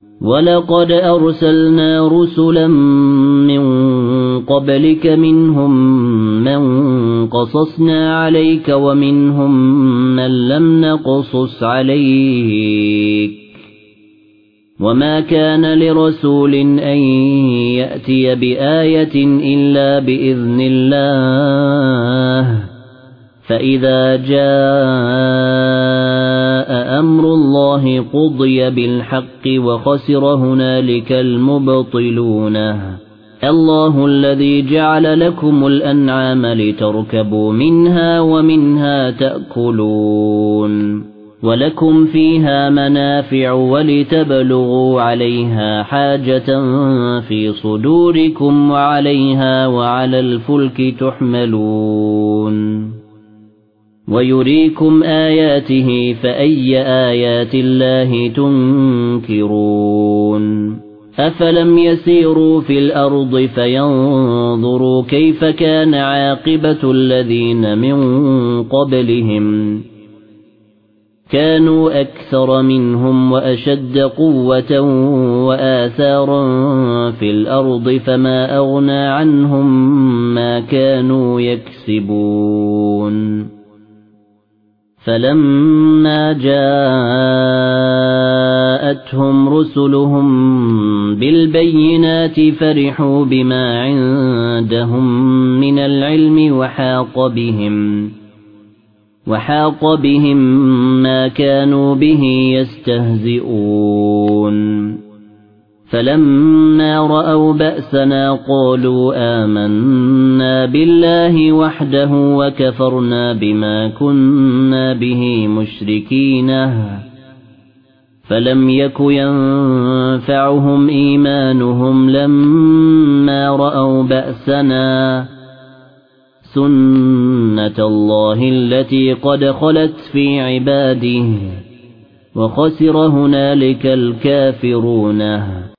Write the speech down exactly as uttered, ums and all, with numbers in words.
وَلَقَدْ أَرْسَلْنَا رُسُلًا مِنْ قَبْلِكَ مِنْهُمْ مَنْ قَصَصْنَا عَلَيْكَ وَمِنْهُمْ مَنْ لَمْ نَقْصُصْ عَلَيْكَ وَمَا كَانَ لِرَسُولٍ أَنْ يَأْتِيَ بِآيَةٍ إِلَّا بِإِذْنِ اللَّهِ فَإِذَا جَاءَ أَمْرُ اللَّهِ قُضِيَ بِالْحَقِّ وَخَسِرَ هُنَالِكَ الْمُبْطِلُونَ اللَّهُ الَّذِي جَعَلَ لَكُمُ الْأَنْعَامَ لِتَرْكَبُوا مِنْهَا وَمِنْهَا تَأْكُلُونَ وَلَكُمْ فِيهَا مَنَافِعُ وَلِتَبْلُغُوا عَلَيْهَا حَاجَةً فِي صُدُورِكُمْ وَعَلَيْهَا وَعَلَى الْفُلْكِ تُحْمَلُونَ وَيُرِيكُمْ آيَاتِهِ فَأَيَّ آيَاتِ اللَّهِ تُنْكِرُونَ أَفَلَمْ يَسِيرُوا فِي الْأَرْضِ فَيَنْظُرُوا كَيْفَ كَانَ عَاقِبَةُ الَّذِينَ مِنْ قَبْلِهِمْ كانوا أكثر منهم وأشد قوة وآثارا في الأرض فما أغنى عنهم ما كانوا يكسبون فلما جاءتهم رسلهم بالبينات فرحوا بما عندهم من العلم وحاق بهم وحاق بهم ما كانوا به يستهزئون فلما رأوا بأسنا قالوا آمنا بالله وحده وكفرنا بما كنا به مشركين فلم يك ينفعهم إيمانهم لما رأوا بأسنا سُنَّةَ اللَّهِ الَّتِي قَدْ خَلَتْ فِي عِبَادِهِ وَخَسِرَ هُنَالِكَ الْكَافِرُونَ